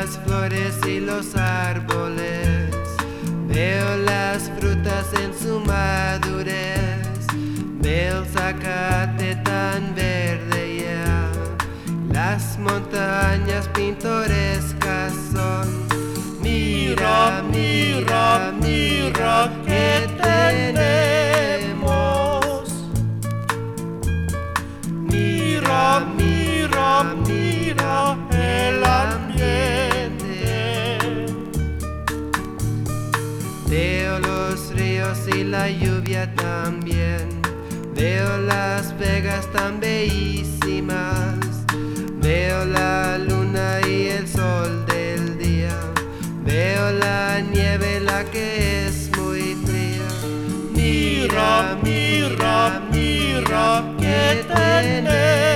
las flores y los árboles, veo las frutas en su madurez, veo el zacate tan verde ya, las montañas pintorescas son. Mira, mira, mira que tenemos. Mira, mira, mira el ambiente. Veo los ríos y la lluvia también, veo las vegas tan bellísimas, veo la luna y el sol del día, veo la nieve la que es muy fría. Mira, mira, mira que tenemos.